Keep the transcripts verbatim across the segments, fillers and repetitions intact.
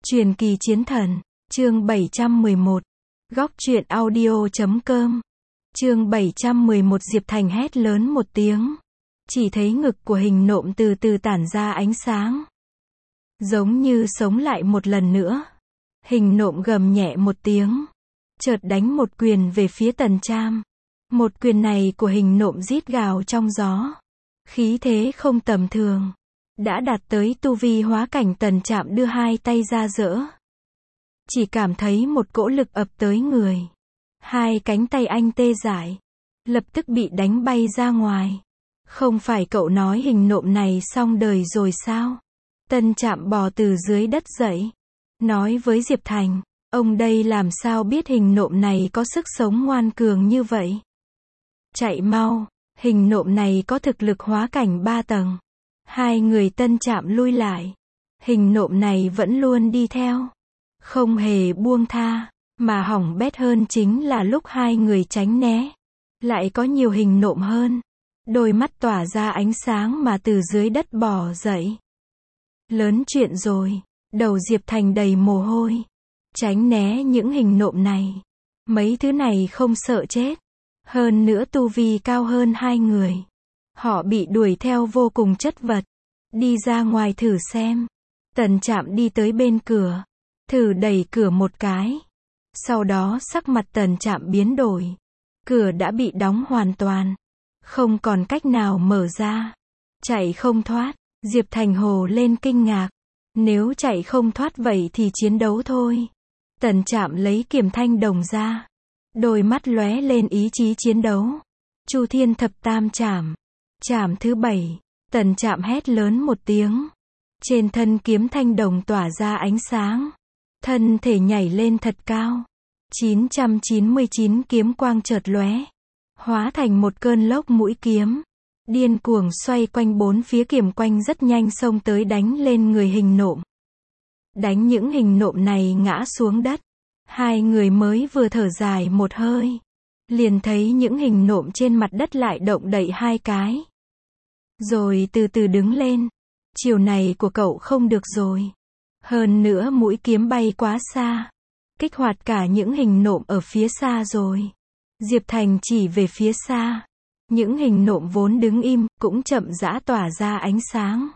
Truyền kỳ chiến thần, chương bảy trăm mười một. Góc truyện audio chấm com. Chương bảy trăm mười một. Diệp Thành hét lớn một tiếng. Chỉ thấy ngực của hình nộm từ từ tản ra ánh sáng. Giống như sống lại một lần nữa. Hình nộm gầm nhẹ một tiếng. Chợt đánh một quyền về phía Tần Trạm. Một quyền này của hình nộm rít gào trong gió. Khí thế không tầm thường. Đã đạt tới tu vi hóa cảnh. Tần Trạm đưa hai tay ra giở. Chỉ cảm thấy một cỗ lực ập tới người. Hai cánh tay anh tê dại. Lập tức bị đánh bay ra ngoài. Không phải cậu nói hình nộm này xong đời rồi sao? Tần Trạm bò từ dưới đất dậy. Nói với Diệp Thành, ông đây làm sao biết hình nộm này có sức sống ngoan cường như vậy? Chạy mau, hình nộm này có thực lực hóa cảnh ba tầng. Hai người Tần Trạm lui lại. Hình nộm này vẫn luôn đi theo. Không hề buông tha. Mà hỏng bét hơn chính là lúc hai người tránh né. Lại có nhiều hình nộm hơn. Đôi mắt tỏa ra ánh sáng mà từ dưới đất bò dậy. Lớn chuyện rồi. Đầu Diệp Thành đầy mồ hôi. Tránh né những hình nộm này. Mấy thứ này không sợ chết. Hơn nữa tu vi cao hơn hai người. Họ bị đuổi theo vô cùng chất vật. Đi ra ngoài thử xem. Tần Trạm đi tới bên cửa. Thử đẩy cửa một cái. Sau đó sắc mặt Tần Trạm biến đổi. Cửa đã bị đóng hoàn toàn. Không còn cách nào mở ra. Chạy không thoát. Diệp Thành hồ lên kinh ngạc. Nếu chạy không thoát vậy thì chiến đấu thôi. Tần Trạm lấy kiếm thanh đồng ra. Đôi mắt lóe lên ý chí chiến đấu. Chu Thiên thập tam trảm. Trảm thứ bảy. Tần Trạm hét lớn một tiếng. Trên thân kiếm thanh đồng tỏa ra ánh sáng. Thân thể nhảy lên thật cao. chín trăm chín mươi chín kiếm quang chợt lóe. Hóa thành một cơn lốc mũi kiếm. Điên cuồng xoay quanh bốn phía, kiếm quanh rất nhanh xông tới đánh lên người hình nộm. Đánh những hình nộm này ngã xuống đất. Hai người mới vừa thở dài một hơi. Liền thấy những hình nộm trên mặt đất lại động đậy hai cái. Rồi từ từ đứng lên. Chiều này của cậu không được rồi. Hơn nữa mũi kiếm bay quá xa. Kích hoạt cả những hình nộm ở phía xa rồi. Diệp Thành chỉ về phía xa. Những hình nộm vốn đứng im, cũng chậm rãi tỏa ra ánh sáng.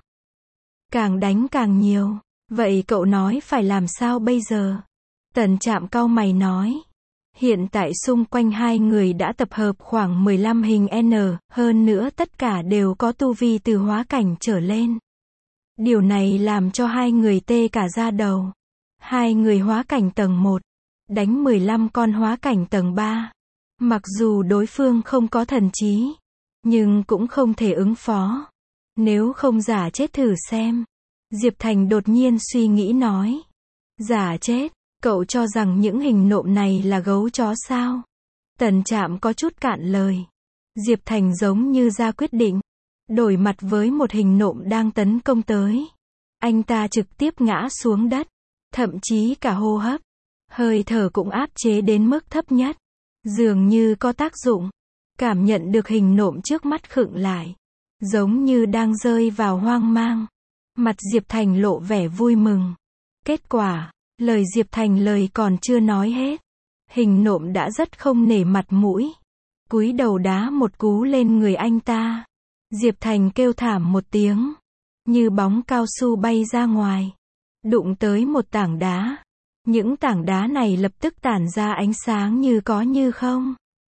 Càng đánh càng nhiều. Vậy cậu nói phải làm sao bây giờ? Tần Trạm cau mày nói. Hiện tại xung quanh hai người đã tập hợp khoảng mười lăm hình N, hơn nữa tất cả đều có tu vi từ hóa cảnh trở lên. Điều này làm cho hai người tê cả da đầu. Hai người hóa cảnh tầng một, đánh mười lăm con hóa cảnh tầng ba. Mặc dù đối phương không có thần trí, nhưng cũng không thể ứng phó. Nếu không giả chết thử xem. Diệp Thành đột nhiên suy nghĩ nói. Giả chết, cậu cho rằng những hình nộm này là gấu chó sao? Tần Trạm có chút cạn lời. Diệp Thành giống như ra quyết định. Đổi mặt với một hình nộm đang tấn công tới. Anh ta trực tiếp ngã xuống đất. Thậm chí cả hô hấp, hơi thở cũng áp chế đến mức thấp nhất. Dường như có tác dụng. Cảm nhận được hình nộm trước mắt khựng lại. Giống như đang rơi vào hoang mang. Mặt Diệp Thành lộ vẻ vui mừng. Kết quả, lời Diệp Thành lời còn chưa nói hết. Hình nộm đã rất không nể mặt mũi. Cúi đầu đá một cú lên người anh ta. Diệp Thành kêu thảm một tiếng. Như bóng cao su bay ra ngoài. Đụng tới một tảng đá. Những tảng đá này lập tức tản ra ánh sáng như có như không.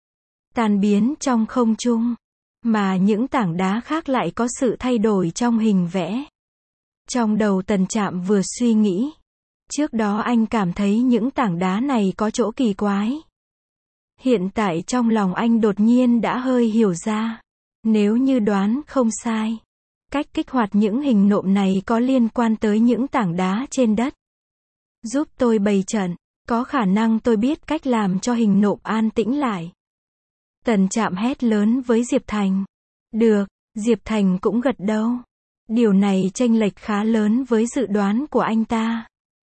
Tan biến trong không trung. Mà những tảng đá khác lại có sự thay đổi trong hình vẽ. Trong đầu Tần Trạm vừa suy nghĩ. Trước đó anh cảm thấy những tảng đá này có chỗ kỳ quái. Hiện tại trong lòng anh đột nhiên đã hơi hiểu ra. Nếu như đoán không sai. Cách kích hoạt những hình nộm này có liên quan tới những tảng đá trên đất. Giúp tôi bày trận, có khả năng tôi biết cách làm cho hình nộm an tĩnh lại. Tần Trạm hét lớn với Diệp Thành. Được, Diệp Thành cũng gật đầu. Điều này chênh lệch khá lớn với dự đoán của anh ta.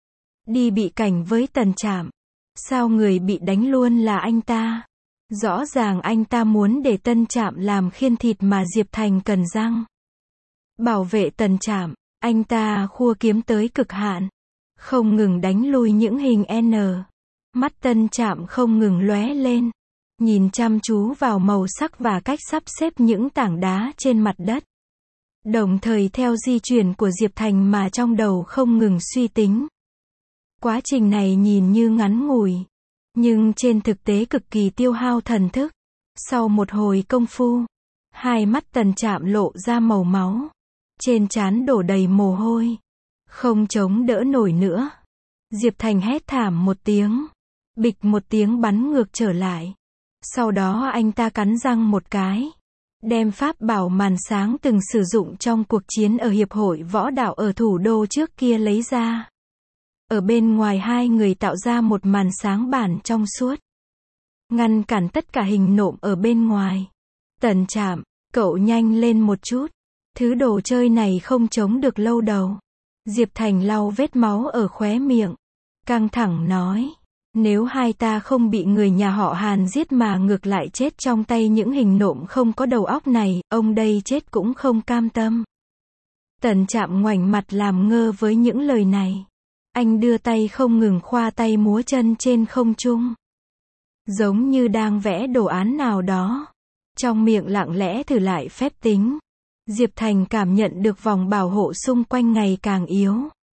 Đi bị cảnh với Tần Trạm. Sao người bị đánh luôn là anh ta? Rõ ràng anh ta muốn để Tần Trạm làm khiên thịt mà Diệp Thành cần răng. Bảo vệ Tần Trạm, anh ta khua kiếm tới cực hạn. không ngừng đánh lui những hình N. Mắt Tân Trạm không ngừng lóe lên, nhìn chăm chú vào màu sắc và cách sắp xếp những tảng đá trên mặt đất. Đồng thời theo di chuyển của Diệp Thành mà trong đầu không ngừng suy tính. Quá trình này nhìn như ngắn ngủi, nhưng trên thực tế cực kỳ tiêu hao thần thức. Sau một hồi công phu, hai mắt Tần Trạm lộ ra màu máu, trên trán đổ đầy mồ hôi, không chống đỡ nổi nữa. Diệp Thành hét thảm một tiếng, bịch một tiếng bắn ngược trở lại. Sau đó anh ta cắn răng một cái, đem pháp bảo màn sáng từng sử dụng trong cuộc chiến ở Hiệp hội Võ đạo ở thủ đô trước kia lấy ra. Ở bên ngoài hai người tạo ra một màn sáng bản trong suốt, ngăn cản tất cả hình nộm ở bên ngoài. Tần Trạm, cậu nhanh lên một chút, thứ đồ chơi này không chống được lâu đâu. Diệp Thành lau vết máu ở khóe miệng, căng thẳng nói, nếu hai ta không bị người nhà họ Hàn giết mà ngược lại chết trong tay những hình nộm không có đầu óc này, ông đây chết cũng không cam tâm. Tần Trạm ngoảnh mặt làm ngơ với những lời này. Anh đưa tay không ngừng khoa tay múa chân trên không trung, giống như đang vẽ đồ án nào đó, trong miệng lặng lẽ thử lại phép tính. Diệp Thành cảm nhận được vòng bảo hộ xung quanh ngày càng yếu,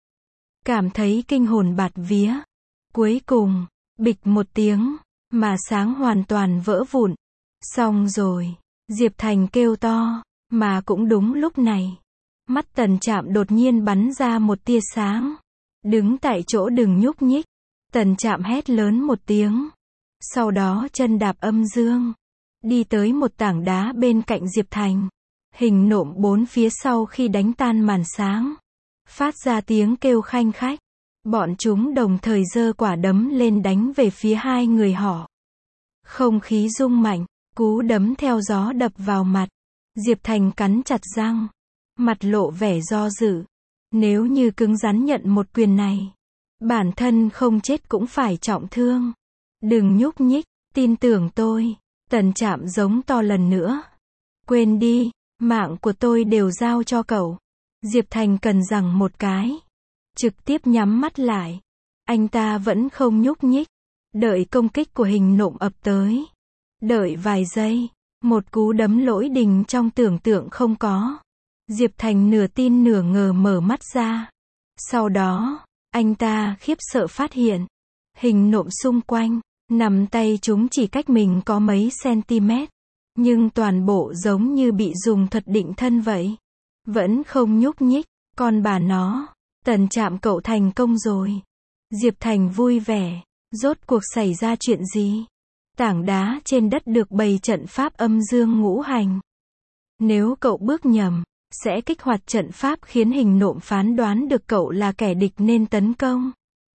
cảm thấy kinh hồn bạt vía. Cuối cùng, bịch một tiếng, mà sáng hoàn toàn vỡ vụn. Xong rồi, Diệp Thành kêu to, mà cũng đúng lúc này, mắt Tần Trạm đột nhiên bắn ra một tia sáng. Đứng tại chỗ đừng nhúc nhích. Tần Trạm hét lớn một tiếng, sau đó chân đạp âm dương, đi tới một tảng đá bên cạnh Diệp Thành. Hình nộm bốn phía sau khi đánh tan màn sáng, phát ra tiếng kêu khanh khách. Bọn chúng đồng thời giơ quả đấm lên đánh về phía hai người họ. Không khí rung mạnh, cú đấm theo gió đập vào mặt. Diệp Thành cắn chặt răng, mặt lộ vẻ do dự. Nếu như cứng rắn nhận một quyền này, bản thân không chết cũng phải trọng thương. Đừng nhúc nhích, tin tưởng tôi. Tần Trạm giống to lần nữa. Quên đi, mạng của tôi đều giao cho cậu. Diệp Thành cần rằng một cái, trực tiếp nhắm mắt lại. Anh ta vẫn không nhúc nhích, đợi công kích của hình nộm ập tới. Đợi vài giây, một cú đấm lỗi đình trong tưởng tượng không có. Diệp Thành nửa tin nửa ngờ mở mắt ra. Sau đó, anh ta khiếp sợ phát hiện, hình nộm xung quanh, nằm tay chúng chỉ cách mình có mấy cm, nhưng toàn bộ giống như bị dùng thuật định thân vậy. Vẫn không nhúc nhích, con bà nó, Tần Trạm cậu thành công rồi. Diệp Thành vui vẻ, rốt cuộc xảy ra chuyện gì? Tảng đá trên đất được bày trận pháp âm dương ngũ hành. Nếu cậu bước nhầm, sẽ kích hoạt trận pháp khiến hình nộm phán đoán được cậu là kẻ địch nên tấn công.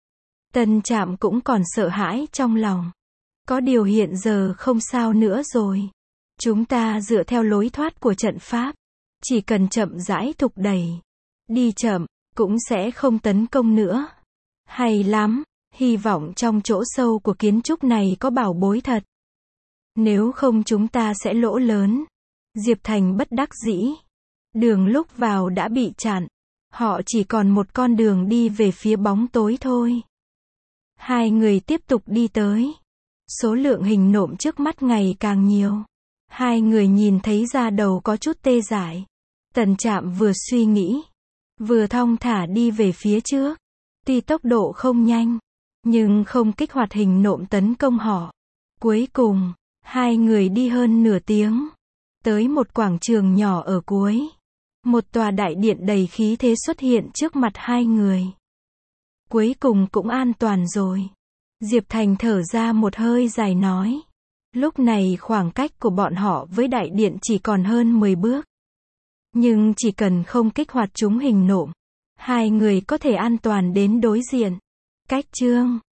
Tần Trạm cũng còn sợ hãi trong lòng. Có điều hiện giờ không sao nữa rồi. Chúng ta dựa theo lối thoát của trận pháp, chỉ cần chậm rãi thúc đẩy, đi chậm, cũng sẽ không tấn công nữa. Hay lắm, hy vọng trong chỗ sâu của kiến trúc này có bảo bối thật. Nếu không chúng ta sẽ lỗ lớn. Diệp Thành bất đắc dĩ. Đường lúc vào đã bị chặn. Họ chỉ còn một con đường đi về phía bóng tối thôi. Hai người tiếp tục đi tới. Số lượng hình nộm trước mắt ngày càng nhiều. Hai người nhìn thấy da đầu có chút tê dại. Tần Trạm vừa suy nghĩ, vừa thong thả đi về phía trước. Tuy tốc độ không nhanh, nhưng không kích hoạt hình nộm tấn công họ. Cuối cùng, hai người đi hơn nửa tiếng, tới một quảng trường nhỏ ở cuối. Một tòa đại điện đầy khí thế xuất hiện trước mặt hai người. Cuối cùng cũng an toàn rồi. Diệp Thành thở ra một hơi dài nói. Lúc này khoảng cách của bọn họ với đại điện chỉ còn hơn mười bước. Nhưng chỉ cần không kích hoạt chúng hình nộm, hai người có thể an toàn đến đối diện. Cách chương